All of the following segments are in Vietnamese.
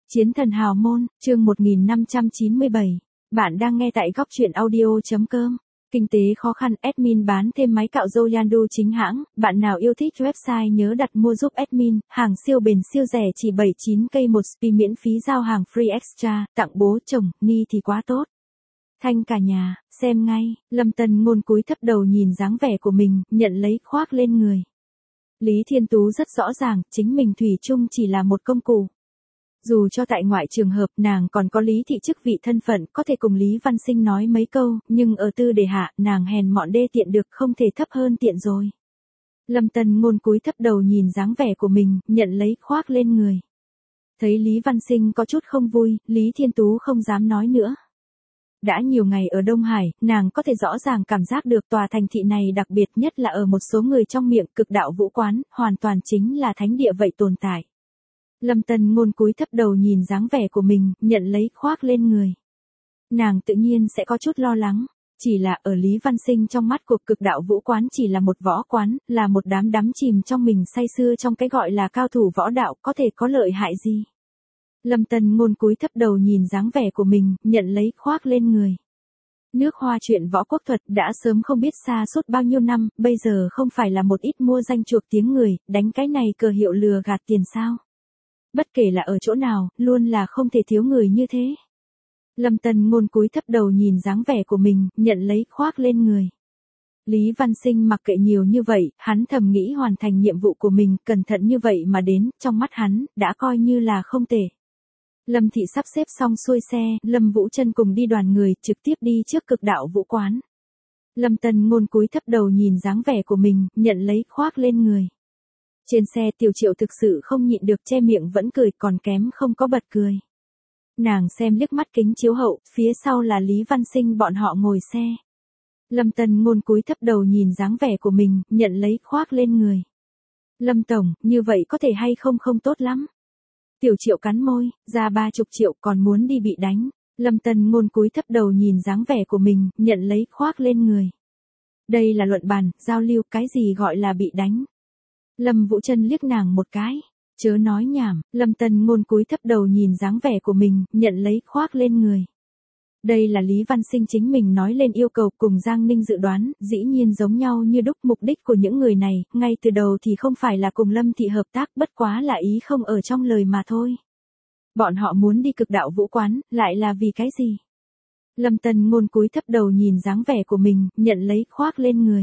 Chiến thần hào môn, chương 1597. Bạn đang nghe tại góc truyện audio.com. Kinh tế khó khăn, admin bán thêm máy cạo râu Yandu chính hãng. Bạn nào yêu thích website nhớ đặt mua giúp admin. Hàng siêu bền siêu rẻ chỉ 79k một spi miễn phí giao hàng free extra. Tặng bố chồng, ni thì quá tốt. Thanh cả nhà, xem ngay. Lâm Tân Ngôn cúi thấp đầu nhìn dáng vẻ của mình, nhận lấy khoác lên người. Lý Thiên Tú rất rõ ràng, chính mình thủy chung chỉ là một công cụ. Dù cho tại ngoại trường hợp nàng còn có Lý thị chức vị thân phận có thể cùng Lý Văn Sinh nói mấy câu, nhưng ở tư đề hạ nàng hèn mọn đê tiện được không thể thấp hơn tiện rồi. Lâm Tân Ngôn cúi thấp đầu nhìn dáng vẻ của mình, nhận lấy khoác lên người. Thấy Lý Văn Sinh có chút không vui, Lý Thiên Tú không dám nói nữa. Đã nhiều ngày ở Đông Hải, nàng có thể rõ ràng cảm giác được tòa thành thị này đặc biệt nhất là ở một số người trong miệng cực đạo vũ quán, hoàn toàn chính là thánh địa vậy tồn tại. Lâm Tân Ngôn cúi thấp đầu nhìn dáng vẻ của mình, nhận lấy khoác lên người. Nàng tự nhiên sẽ có chút lo lắng, chỉ là ở Lý Văn Sinh trong mắt cuộc cực đạo vũ quán chỉ là một võ quán, là một đám đắm chìm trong mình say sưa trong cái gọi là cao thủ võ đạo có thể có lợi hại gì. Lâm Tân Ngôn cúi thấp đầu nhìn dáng vẻ của mình, nhận lấy khoác lên người. Nước Hoa chuyện võ quốc thuật đã sớm không biết xa suốt bao nhiêu năm, bây giờ không phải là một ít mua danh chuộc tiếng người, đánh cái này cờ hiệu lừa gạt tiền sao. Bất kể là ở chỗ nào, luôn là không thể thiếu người như thế. Lâm Tân Ngôn cúi thấp đầu nhìn dáng vẻ của mình, nhận lấy khoác lên người. Lý Văn Sinh mặc kệ nhiều như vậy, hắn thầm nghĩ hoàn thành nhiệm vụ của mình, cẩn thận như vậy mà đến, trong mắt hắn, đã coi như là không tệ. Lâm thị sắp xếp xong xuôi xe, Lâm Vũ Trân cùng đi đoàn người, trực tiếp đi trước cực đạo vũ quán. Lâm Tân Ngôn cúi thấp đầu nhìn dáng vẻ của mình, nhận lấy khoác lên người. Trên xe Tiểu Triệu thực sự không nhịn được che miệng vẫn cười còn kém không có bật cười. Nàng xem liếc mắt kính chiếu hậu, phía sau là Lý Văn Sinh bọn họ ngồi xe. Lâm Tân Ngôn cúi thấp đầu nhìn dáng vẻ của mình, nhận lấy khoác lên người. Lâm Tổng, như vậy có thể hay không tốt lắm. Tiểu Triệu cắn môi, ra 30 triệu còn muốn đi bị đánh. Lâm Tân Ngôn cúi thấp đầu nhìn dáng vẻ của mình, nhận lấy khoác lên người. Đây là luận bàn, giao lưu, cái gì gọi là bị đánh. Lâm Vũ Trân liếc nàng một cái. Chớ nói nhảm, Lâm Tân Ngôn cúi thấp đầu nhìn dáng vẻ của mình, nhận lấy khoác lên người. Đây là Lý Văn Sinh chính mình nói lên yêu cầu cùng Giang Ninh dự đoán, dĩ nhiên giống nhau như đúc mục đích của những người này, ngay từ đầu thì không phải là cùng Lâm thị hợp tác bất quá là ý không ở trong lời mà thôi. Bọn họ muốn đi cực đạo vũ quán, lại là vì cái gì? Lâm Tân Ngôn cúi thấp đầu nhìn dáng vẻ của mình, nhận lấy khoác lên người.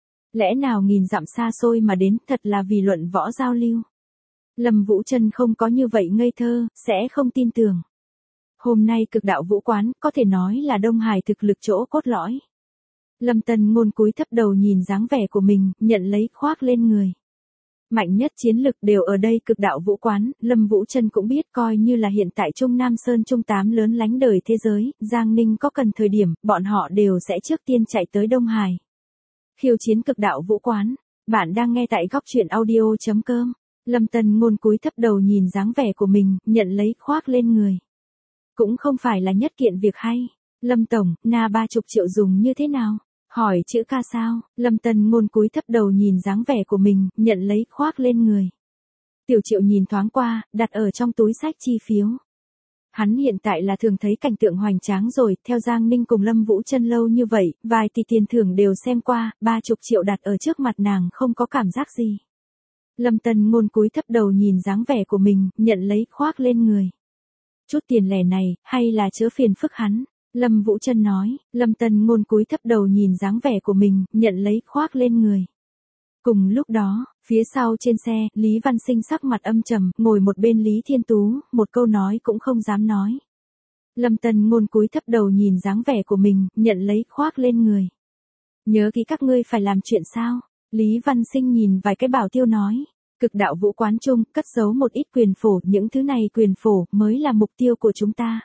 Lẽ nào nghìn dặm xa xôi mà đến, thật là vì luận võ giao lưu. Lâm Vũ Trân không có như vậy ngây thơ, sẽ không tin tưởng. Hôm nay cực đạo vũ quán, có thể nói là Đông Hải thực lực chỗ cốt lõi. Lâm Tân Ngôn cúi thấp đầu nhìn dáng vẻ của mình, nhận lấy khoác lên người. Mạnh nhất chiến lực đều ở đây cực đạo vũ quán, Lâm Vũ Trân cũng biết coi như là hiện tại Trung Nam Sơn Trung 8 lớn lánh đời thế giới, Giang Ninh có cần thời điểm, bọn họ đều sẽ trước tiên chạy tới Đông Hải. Khiêu chiến cực đạo vũ quán, bạn đang nghe tại góc truyện audio.com. Lâm Tân Ngôn cúi thấp đầu nhìn dáng vẻ của mình, nhận lấy khoác lên người. Cũng không phải là nhất kiện việc hay. Lâm Tổng, na 30 triệu dùng như thế nào? Hỏi chữ ca sao? Lâm Tân Ngôn cúi thấp đầu nhìn dáng vẻ của mình, nhận lấy khoác lên người. Tiểu Triệu nhìn thoáng qua, đặt ở trong túi sách chi phiếu. Hắn hiện tại là thường thấy cảnh tượng hoành tráng rồi, theo Giang Ninh cùng Lâm Vũ Trân lâu như vậy, vài tỷ tiền thưởng đều xem qua, 30 triệu đặt ở trước mặt nàng không có cảm giác gì. Lâm Tân Ngôn cúi thấp đầu nhìn dáng vẻ của mình, nhận lấy khoác lên người. Chút tiền lẻ này, hay là chớ phiền phức hắn? Lâm Vũ Trân nói. Lâm Tân Ngôn cúi thấp đầu nhìn dáng vẻ của mình, nhận lấy khoác lên người. Cùng lúc đó, phía sau trên xe, Lý Văn Sinh sắc mặt âm trầm, ngồi một bên Lý Thiên Tú, một câu nói cũng không dám nói. Lâm Tân Ngôn cúi thấp đầu nhìn dáng vẻ của mình, nhận lấy khoác lên người. Nhớ kỹ các ngươi phải làm chuyện sao? Lý Văn Sinh nhìn vài cái bảo tiêu nói. Cực đạo vũ quán chung, cất giấu một ít quyền phổ, những thứ này quyền phổ mới là mục tiêu của chúng ta.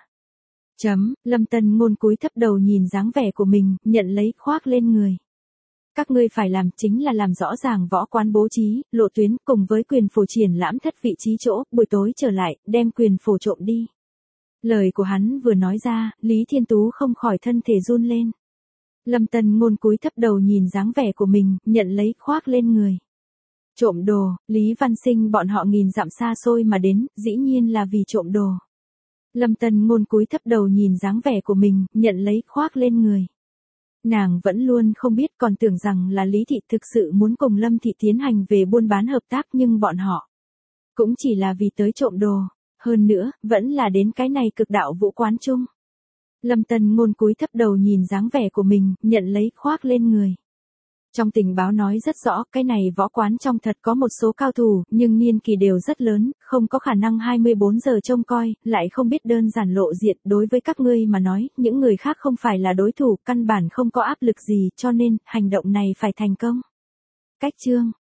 Lâm Tân Ngôn cúi thấp đầu nhìn dáng vẻ của mình, nhận lấy khoác lên người. Các ngươi phải làm chính là làm rõ ràng võ quán bố trí, lộ tuyến cùng với quyền phổ triển lãm thất vị trí chỗ, buổi tối trở lại, đem quyền phổ trộm đi. Lời của hắn vừa nói ra, Lý Thiên Tú không khỏi thân thể run lên. Lâm Tân Ngôn cúi thấp đầu nhìn dáng vẻ của mình, nhận lấy khoác lên người. Trộm đồ, Lý Văn Sinh bọn họ nghìn dặm xa xôi mà đến, dĩ nhiên là vì trộm đồ. Lâm Tân Ngôn cúi thấp đầu nhìn dáng vẻ của mình, nhận lấy khoác lên người. Nàng vẫn luôn không biết, còn tưởng rằng là Lý Thị thực sự muốn cùng Lâm Thị tiến hành về buôn bán hợp tác, nhưng bọn họ cũng chỉ là vì tới trộm đồ, hơn nữa, vẫn là đến cái này cực đạo vũ quán chung. Lâm Tân Ngôn cúi thấp đầu nhìn dáng vẻ của mình, nhận lấy khoác lên người. Trong tình báo nói rất rõ, cái này võ quán trong thật có một số cao thủ, nhưng niên kỳ đều rất lớn, không có khả năng 24 giờ trông coi, lại không biết đơn giản lộ diện. Đối với các ngươi mà nói, những người khác không phải là đối thủ, căn bản không có áp lực gì, cho nên, hành động này phải thành công. Cách chương